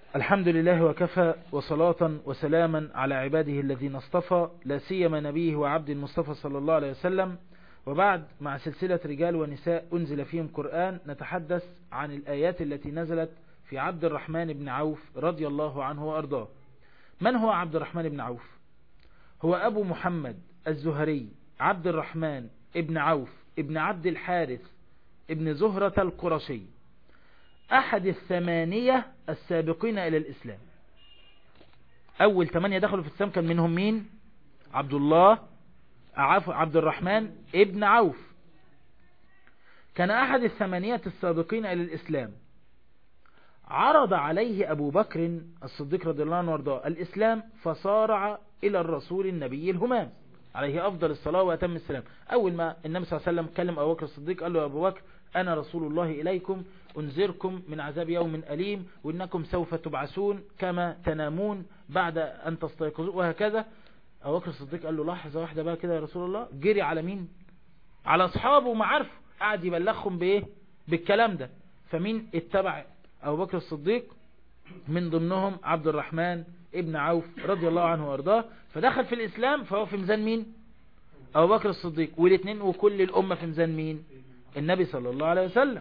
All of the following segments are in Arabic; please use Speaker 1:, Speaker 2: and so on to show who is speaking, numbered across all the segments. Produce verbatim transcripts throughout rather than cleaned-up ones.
Speaker 1: الحمد لله وكفى، وصلاة وسلاما على عباده الذين اصطفى، لا سيما نبيه وعبد المصطفى صلى الله عليه وسلم. وبعد، مع سلسلة رجال ونساء أنزل فيهم قرآن، نتحدث عن الآيات التي نزلت في عبد الرحمن بن عوف رضي الله عنه وأرضاه. من هو عبد الرحمن بن عوف؟ هو أبو محمد الزهري عبد الرحمن ابن عوف ابن عبد الحارث ابن زهرة القرشي، أحد الثمانية السابقين إلى الإسلام. أول ثمانية دخلوا في الإسلام كان منهم مين؟ عبد الله عفو عبد الرحمن ابن عوف، كان أحد الثمانية السابقين إلى الإسلام. عرض عليه أبو بكر الصديق رضي الله عنه وارضاه الإسلام، فصارع إلى الرسول النبي الهمام عليه أفضل الصلاة وأتم السلام. أول ما النبي صلى الله عليه وسلم كلم أبو بكر الصديق قال له: يا أبو بكر، أنا رسول الله إليكم، أنذركم من عذاب يوم أليم، وإنكم سوف تبعثون كما تنامون بعد أن تستيقظوا، وهكذا. أبو بكر الصديق قال له: لحظة واحدة بقى كده يا رسول الله. جري على مين؟ على أصحابه ومعارفه، قاعد يبلغهم بإيه؟ بالكلام ده. فمين اتبع أبو بكر الصديق؟ من ضمنهم عبد الرحمن ابن عوف رضي الله عنه وارضاه. فدخل في الإسلام، فهو في ميزان مين؟ أبو بكر الصديق. والاثنين وكل الأمة في ميزان مين؟ النبي صلى الله عليه وسلم.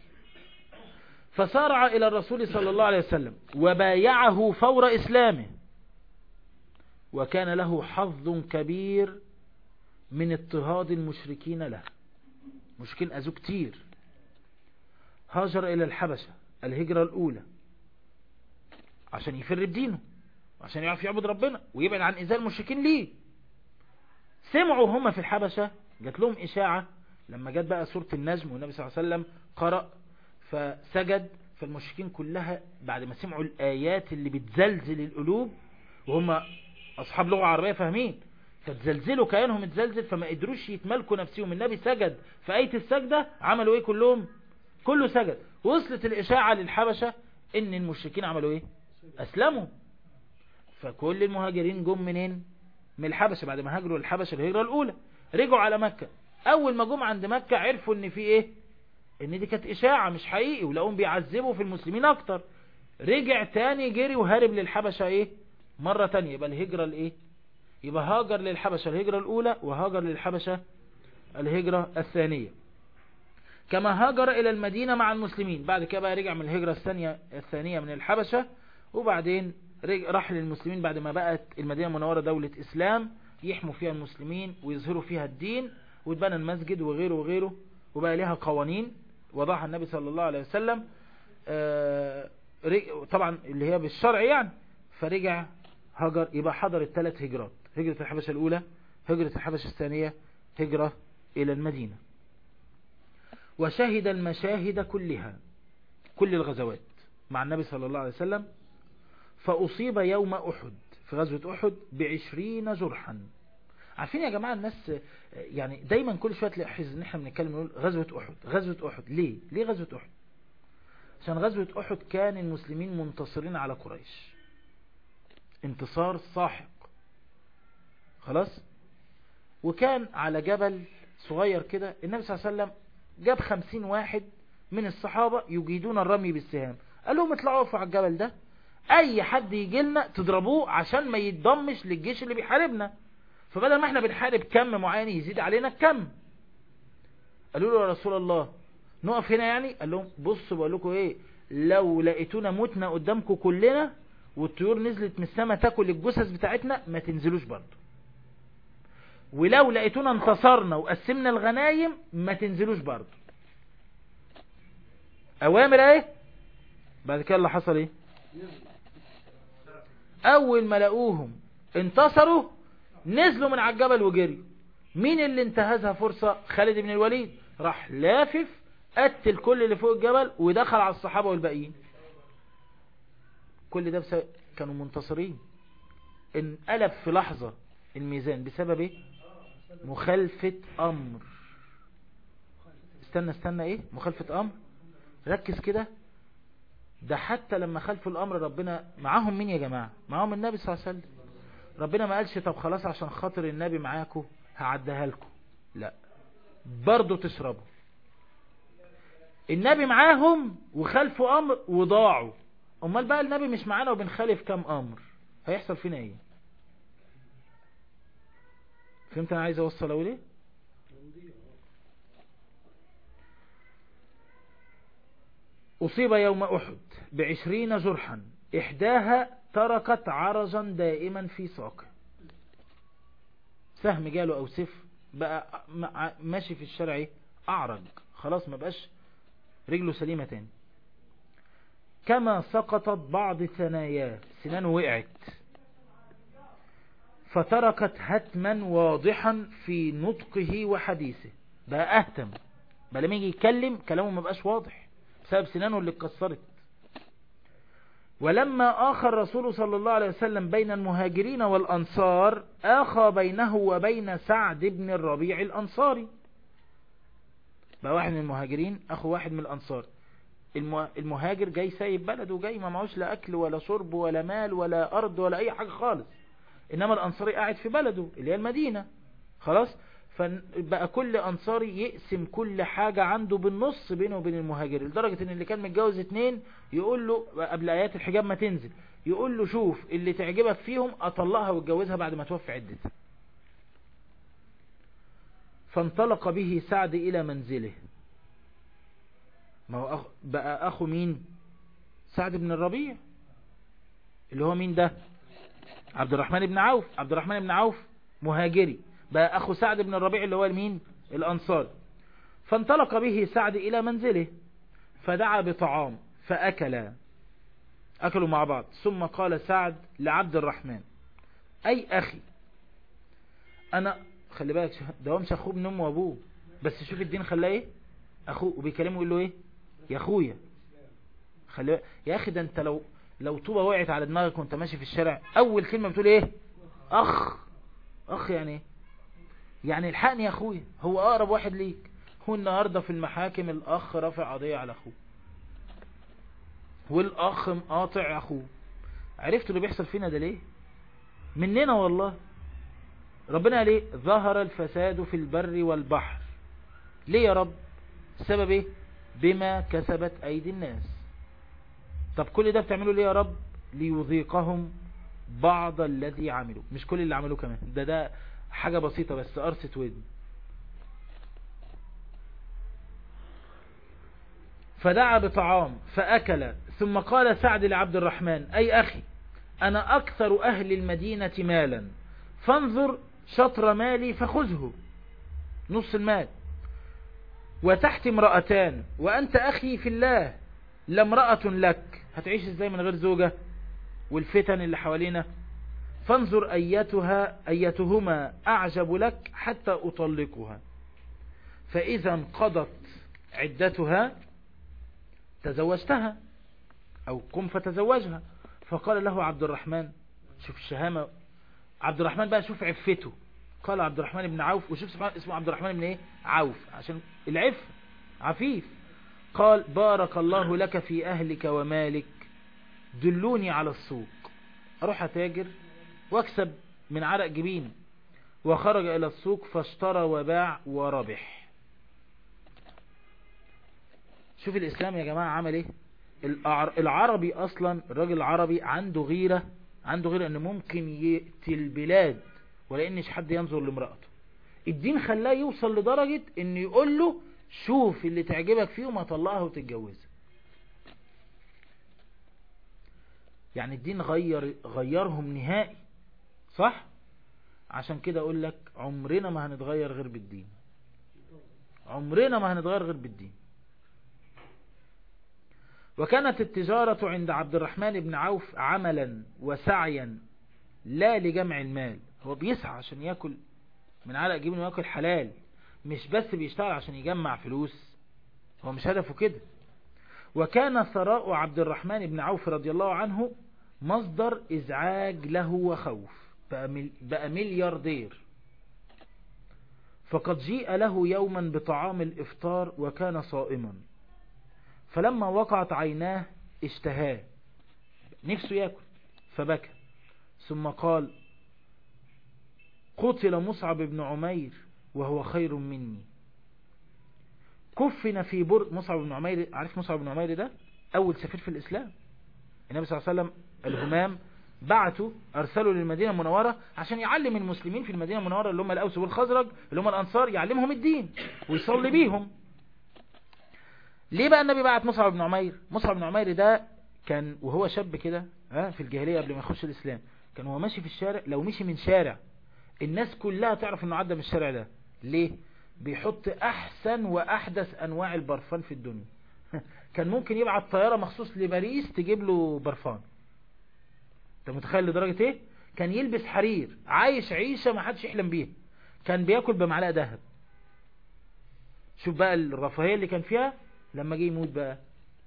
Speaker 1: فسارع إلى الرسول صلى الله عليه وسلم وبايعه فور إسلامه، وكان له حظ كبير من اضطهاد المشركين له. مشركين أذوا كتير. هاجر إلى الحبشة الهجرة الأولى عشان يفر بدينه، عشان يعرف يعبد ربنا ويبعد عن إذاء المشركين ليه. سمعوا هم في الحبشة، جات لهم إشاعة لما جات بقى سورة النجم والنبي صلى الله عليه وسلم قرأ فسجد. فالمشركين كلها بعد ما سمعوا الآيات اللي بتزلزل القلوب، وهم أصحاب لغة عربية فاهمين، فتزلزلوا كيانهم اتزلزل، فما قدروش يتملكوا نفسهم. النبي سجد في آية السجدة، عملوا ايه كلهم؟ كله سجد. وصلت الإشاعة للحبشة ان المشركين عملوا ايه؟ أسلموا. فكل المهاجرين جم منين؟ من الحبشة. بعد ما هاجروا الحبشة الهجرة الأولى، رجعوا على مكة. أول ما جم عند مكة عرفوا ان في ايه؟ ان دي كانت إشاعة مش حقيقي، ولقوهم بيعذبوا في المسلمين أكتر. رجع تاني جري وهارب للحبشة ايه؟ مرة تانية. يبقى الهجرة الايه؟ يبقى هاجر للحبشة الهجرة الأولى، وهاجر للحبشة الهجرة الثانية. كما هاجر إلى المدينة مع المسلمين. بعد كده بقى رجع من الهجرة الثانية الثانية من الحبشة، وبعدين راح للمسلمين بعد ما بقت المدينة المنورة دولة إسلام يحموا فيها المسلمين ويظهروا فيها الدين، واتبنى المسجد وغيره وغيره، وبقى لها قوانين وضعها النبي صلى الله عليه وسلم طبعا اللي هي بالشرع يعني. فرجع هجر، يبقى حضر الثلاث هجرات: هجرة الحبشة الأولى، هجرة الحبشة الثانية، هجرة إلى المدينة. وشهد المشاهد كلها، كل الغزوات مع النبي صلى الله عليه وسلم. فأصيب يوم أحد، في غزوة أحد، بعشرين جرحا. عارفين يا جماعة الناس يعني دايما كل شوية تلاحظ ان احنا بنتكلم نقول غزوة أحد غزوة أحد. ليه؟ ليه غزوة أحد؟ عشان غزوة أحد كان المسلمين منتصرين على قريش انتصار ساحق خلاص. وكان على جبل صغير كده، النبي صلى الله عليه وسلم جاب خمسين واحد من الصحابة يجيدون الرمي بالسهام، قال لهم اطلعوا وقفوا على الجبل ده، اي حد يجي لنا تضربوه عشان ما يتضمش للجيش اللي بيحاربنا. فبدل ما احنا بنحارب كم معين يزيد علينا الكم. قالوا له: يا رسول الله نقف هنا يعني؟ قال لهم: بصوا بقول لكم ايه، لو لقيتونا متنا قدامكم كلنا والطيور نزلت من السماء تاكل الجثث بتاعتنا ما تنزلوش برضه، ولو لقيتونا انتصرنا وقسمنا الغنايم ما تنزلوش برضه. اوامر ايه. بعد كده اللي حصل ايه؟ اول ما لقوهم انتصروا نزلوا من على الجبل وجري. مين اللي انتهزها فرصة؟ خالد بن الوليد، راح لافف قتل كل اللي فوق الجبل ودخل على الصحابة والباقيين. كل ده بسبب كانوا منتصرين. انقلب في لحظة الميزان بسبب ايه؟ مخالفة امر. استنى استنى ايه مخالفة امر؟ ركز كده. ده حتى لما خالفوا الامر ربنا معاهم مين يا جماعة؟ معاهم النبي صلى الله عليه وسلم. ربنا ما قالش طب خلاص عشان خاطر النبي معاكم هعديها لكم، لا، برضو تشربوا. النبي معاهم وخالفوا امر وضاعوا. امال بقى النبي مش معانا وبنخالف كام امر، هيحصل فينا ايه؟ فهمت انا عايز اوصل اقول ايه؟ اصيب يوم احد بعشرين جرحا احداها تركت عرجا دائما في ساقه. سهم جاله او سيف بقى ماشي في الشارع ايه؟ اعرج، خلاص ما بقاش رجله سليمة تاني. كما سقطت بعض ثناياه، سنانه وقعت، فتركت هتما واضحا في نطقه وحديثه، بقى اهتم، بقى لما يجي يتكلم كلامه ما بقاش واضح بسبب سنانه اللي اتكسرت. ولما آخى الرسول صلى الله عليه وسلم بين المهاجرين والأنصار آخى بينه وبين سعد بن الربيع الأنصاري، بقى واحد من المهاجرين أخو واحد من الأنصار. المهاجر جاي سايب بلده وجاي ما معوش لا أكل ولا شرب ولا مال ولا أرض ولا أي حاجة خالص، إنما الأنصاري قاعد في بلده اللي هي المدينة خلاص. فبقى كل أنصاري يقسم كل حاجة عنده بالنص بينه وبين المهاجر، لدرجة ان اللي كان متجوز اتنين يقول له قبل آيات الحجاب ما تنزل، يقول له شوف اللي تعجبك فيهم أطلقها واتجوزها بعد ما توفي عدتها. فانطلق به سعد إلى منزله. ما هو أخ بقى أخو مين؟ سعد بن الربيع اللي هو مين ده؟ عبد الرحمن بن عوف. عبد الرحمن بن عوف مهاجري، بقى أخو سعد بن الربيع اللي هو مين؟ الأنصار. فانطلق به سعد إلى منزله فدعا بطعام فأكلا، أكلوا مع بعض. ثم قال سعد لعبد الرحمن أي أخي أنا، خلي بالك ده هو مش أخوه ابن أمه وأبوه، بس شوف الدين خلاه إيه؟ أخوه، وبيكلمه يقول له إيه؟ يا أخويا. خلي بالك يا أخي، ده أنت لو لو طوبة وقعت على دماغك وأنت ماشي في الشارع أول كلمة بتقول إيه؟ أخ. أخ يعني إيه؟ يعني الحقني يا أخويا، هو أقرب واحد ليك. هو النهاردة في المحاكم الأخ رافع قضية على أخوه، والأخ مقاطع أخوه. عرفتوا اللي بيحصل فينا ده ليه؟ مننا والله. ربنا قال ايه؟ ظهر الفساد في البر والبحر. ليه يا رب؟ السبب ايه؟ بما كسبت أيدي الناس. طب كل ده بتعملوا ليه يا رب؟ ليذيقهم بعض الذي عملوا. مش كل اللي عملوه كمان، ده ده حاجة بسيطة بس، قرصة ودن. فدعا بطعام فأكل. ثم قال سعد لعبد الرحمن أي أخي أنا أكثر أهل المدينة مالا، فانظر شطر مالي فخذه، نص المال، وتحت امرأتان وأنت أخي في الله، لا امرأة لك، هتعيش ازاي من غير زوجة والفتن اللي حوالينا؟ فانظر أيتها أيتهما أعجب لك حتى أطلقها، فإذا انقضت عدتها تزوجتها، أو قم فتزوجها. فقال له عبد الرحمن، شوف الشهامة، عبد الرحمن بقى شوف عفته. قال عبد الرحمن بن عوف، وشوف اسمه عبد الرحمن بن ايه؟ عوف، عشان العف عفيف. قال بارك الله لك في أهلك ومالك، دلوني على السوق أروح أتاجر واكسب من عرق جبين. وخرج إلى السوق فاشترى وباع وربح. شوف الإسلام يا جماعة عمل ايه؟ العربي أصلا، الراجل العربي عنده غيرة، عنده غيرة أنه ممكن يأتي البلاد ولا إنش حد ينظر لامرأته. الدين خلاه يوصل لدرجة أنه يقول له شوف اللي تعجبك فيه وما طلقها وتتجوزها. يعني الدين غير غيرهم نهائي، صح؟ عشان كده أقول لك عمرنا ما هنتغير غير بالدين، عمرنا ما هنتغير غير بالدين. وكانت التجارة عند عبد الرحمن بن عوف عملا وسعيا لا لجمع المال، هو بيسعى عشان يأكل من عرق جبينه ويأكل حلال، مش بس بيشتغل عشان يجمع فلوس، هو مش هدفه كده. وكان ثراء عبد الرحمن بن عوف رضي الله عنه مصدر إزعاج له وخوف، بقى ملياردير. فقد جيء له يوما بطعام الإفطار وكان صائما، فلما وقعت عيناه اشتهاه، نفسه يأكل فبكى، ثم قال قتل مصعب بن عمير وهو خير مني، كفن في برد. مصعب بن عمير، عارف مصعب بن عمير ده أول سفير في الإسلام، النبي صلى الله عليه وسلم الهمام بعتوا ارسلوا للمدينة المنورة عشان يعلم المسلمين في المدينة المنورة اللي هم الاوس والخزرج اللي هم الانصار، يعلمهم الدين ويصلي بيهم. ليه بقى النبي بعت مصعب بن عمير؟ مصعب بن عمير ده كان وهو شاب كده في الجاهلية قبل ما يخش الاسلام، كان هو ماشي في الشارع، لو مشي من شارع الناس كلها تعرف انه عدى من الشارع ده. ليه؟ بيحط احسن واحدث انواع البرفان في الدنيا. كان ممكن يبعت طيارة مخصوص لباريس تجيب له برفان. انت متخيل لدرجة ايه؟ كان يلبس حرير، عايش عيشة ما حدش يحلم بيها، كان بياكل بمعلقة ذهب. شوف بقى الرفاهية اللي كان فيها. لما جه يموت بقى،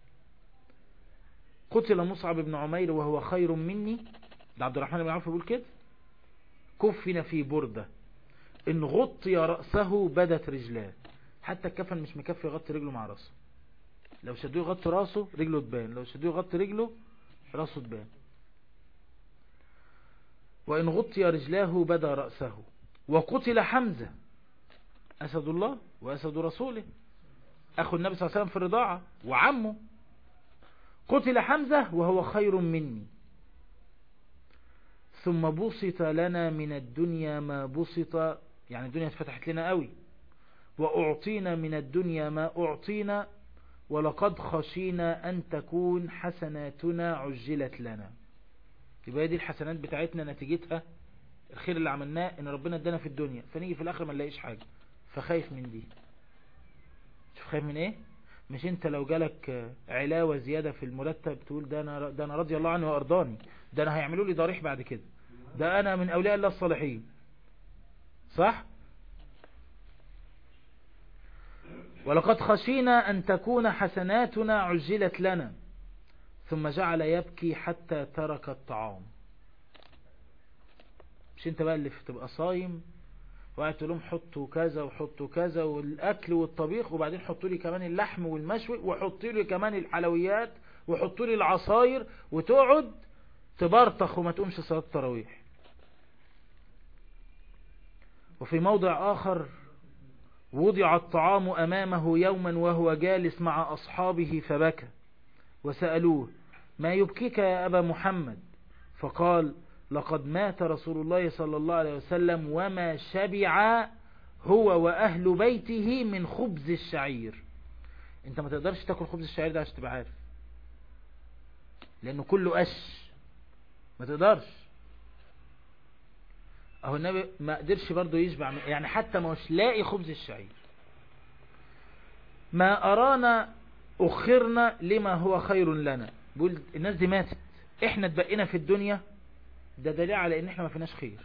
Speaker 1: قتل مصعب بن عمير وهو خير مني، ده عبد الرحمن بن عوف بيقول كده، كفن في بردة ان غطي رأسه بدت رجلاه، حتى الكفن مش مكفي يغطي رجله مع راسه، لو شدوه يغطي راسه رجله تبان، لو شدوه يغطي رجله راسه تبان. وإن غطي رجلاه بدا رأسه. وقتل حمزة أسد الله وأسد رسوله، أخو النبي صلى الله عليه وسلم في الرضاعة وعمه، قتل حمزة وهو خير مني. ثم بسط لنا من الدنيا ما بسط، يعني الدنيا اتفتحت لنا قوي، وأعطينا من الدنيا ما أعطينا، ولقد خشينا أن تكون حسناتنا عجلت لنا. يبقى دي الحسنات بتاعتنا نتيجتها الخير اللي عملناه ان ربنا ادانا في الدنيا، فنيجي في الاخر ما نلاقيش حاجة، فخايف من دي. شوف خايف من ايه؟ مش انت لو جالك علاوة زيادة في المرتب تقول ده انا ده انا رضي الله عني وارضاني، ده انا هيعملوا لي ضريح بعد كده، ده انا من اولياء الله الصالحين، صح؟ ولقد خشينا ان تكون حسناتنا عجلت لنا. ثم جعل يبكي حتى ترك الطعام. مش انت بقى اللي تبقى صايم وقاعد تقول لهم حطوا كذا وحطوا كذا والاكل والطبيخ، وبعدين حطوا لي كمان اللحم والمشوي، وحطوا لي كمان الحلويات، وحطوا لي العصاير، وتقعد تبرطخ وما تقومش صلاة التراويح. وفي موضع آخر وضع الطعام أمامه يوما وهو جالس مع أصحابه فبكى، وسألوه ما يبكيك يا أبا محمد؟ فقال لقد مات رسول الله صلى الله عليه وسلم وما شبع هو وأهل بيته من خبز الشعير. انت ما تقدرش تاكل خبز الشعير ده عشان تبقى عارف، لأنه كله قش، ما تقدرش. اهو النبي ما قدرش برضه يشبع، يعني حتى ما هوش لاقي خبز الشعير. ما أرانا أخرنا لما هو خير لنا. بيقول الناس دي ماتت، احنا اتبقينا في الدنيا، ده دليل على ان احنا ما فيناش خير.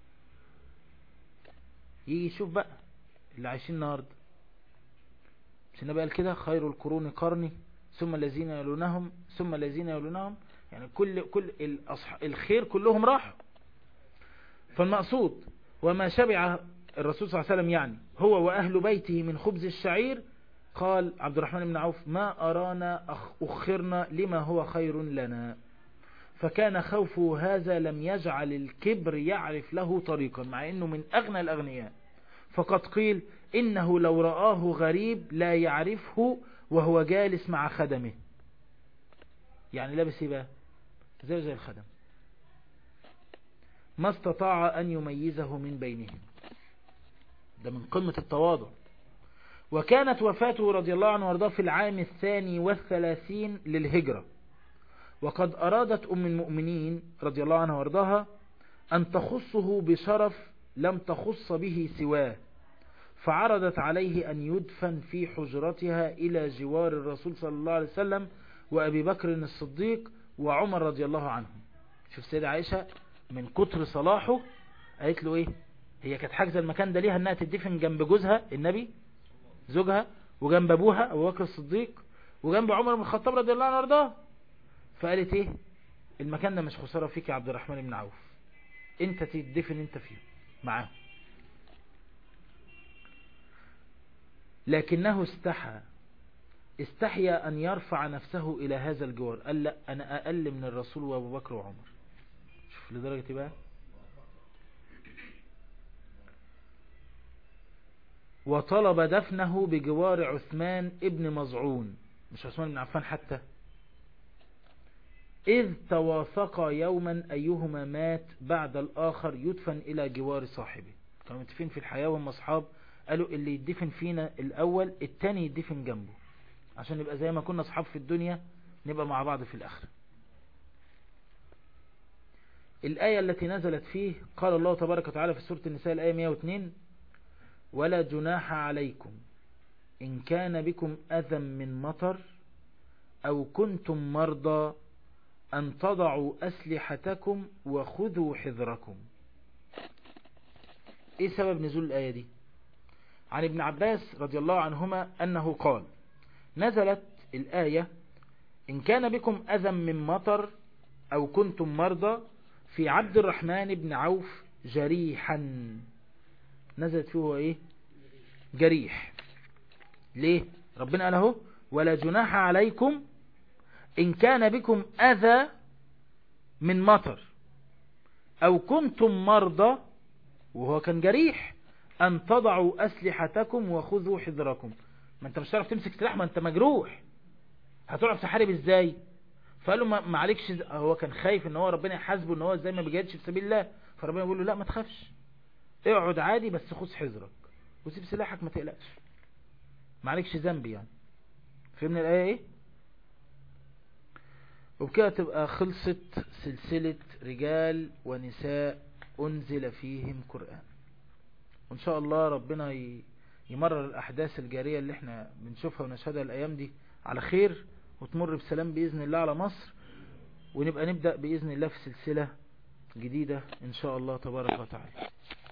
Speaker 1: يجي يشوف بقى اللي عايشين النهارده، مش النبي قال كده خير القرون قرني ثم الذين يلونهم ثم الذين يلونهم، يعني كل كل الأصح... الخير كلهم راحوا. فالمقصود وما شبع الرسول صلى الله عليه وسلم يعني هو وأهل بيته من خبز الشعير. قال عبد الرحمن بن عوف ما أرانا أخرنا لما هو خير لنا. فكان خوفه هذا لم يجعل الكبر يعرف له طريقا، مع انه من اغنى الاغنياء. فقد قيل انه لو رآه غريب لا يعرفه وهو جالس مع خدمه. يعني لابس ايه بقى؟ زي زي الخدم، ما استطاع ان يميزه من بينهم. ده من قمة التواضع. وكانت وفاته رضي الله عنه وارضاه في العام الثاني والثلاثين للهجرة، وقد أرادت أم المؤمنين رضي الله عنها وارضاها أن تخصه بشرف لم تخص به سواه، فعرضت عليه أن يدفن في حجرتها إلى جوار الرسول صلى الله عليه وسلم وأبي بكر الصديق وعمر رضي الله عنهم. شوف سيدة عائشة من كتر صلاحه قالت له إيه؟ هي كانت حاجزة المكان ده ليها أنها تدفن جنب جوزها النبي زوجها، وجنب أبوها أبو بكر الصديق، وجنب عمر بن الخطاب رضي الله عنه وارضاه. فقالت ايه؟ المكان ده مش خسارة فيك يا عبد الرحمن بن عوف، انت تدفن انت فيه معاه. لكنه استحى استحيا ان يرفع نفسه الى هذا الجوار، قال لا انا اقل من الرسول وابو بكر وعمر. شوف لدرجة بقى. وطلب دفنه بجوار عثمان ابن مظعون، مش عثمان بن عفان حتى، إذ تواثقا يوما أيهما مات بعد الآخر يدفن إلى جوار صاحبه. كانوا متفقين في الحياة وهم أصحاب، قالوا اللي يدفن فينا الأول التاني يدفن جنبه، عشان نبقى زي ما كنا أصحاب في الدنيا نبقى مع بعض في الآخرة. الآية التي نزلت فيه قال الله تبارك وتعالى في سورة النساء الآية مئة واثنين: ولا جناح عليكم إن كان بكم أذى من مطر أو كنتم مرضى أن تضعوا أسلحتكم وخذوا حذركم. إيه سبب نزول الآية دي؟ عن ابن عباس رضي الله عنهما أنه قال: نزلت الآية إن كان بكم أذى من مطر أو كنتم مرضى في عبد الرحمن بن عوف جريحا. نزلت فيه إيه؟ جريح. ليه؟ ربنا قال اهو: ولا جناح عليكم إن كان بكم أذى من مطر أو كنتم مرضى، وهو كان جريح، أن تضعوا أسلحتكم وخذوا حذركم. ما أنت مش هتعرف تمسك سلاح، ما أنت مجروح، هتعرف تحارب إزاي؟ فقال له ما عليكش. هو كان خايف ان هو ربنا يحاسبه ان هو ازاي ما بيجاهدش في سبيل الله، فربنا يقول له لا ما تخافش، اقعد عادي بس خذ حذرك وسيب سلاحك ما تقلقش، ما عليكش ذنب يعني. فهمنا الآية ايه؟ وبكده تبقى خلصت سلسلة رجال ونساء أنزل فيهم قرآن. وإن شاء الله ربنا يمرر الأحداث الجارية اللي احنا بنشوفها ونشهدها الأيام دي على خير، وتمر بسلام بإذن الله على مصر، ونبقى نبدأ بإذن الله في سلسلة جديدة إن شاء الله تبارك وتعالى.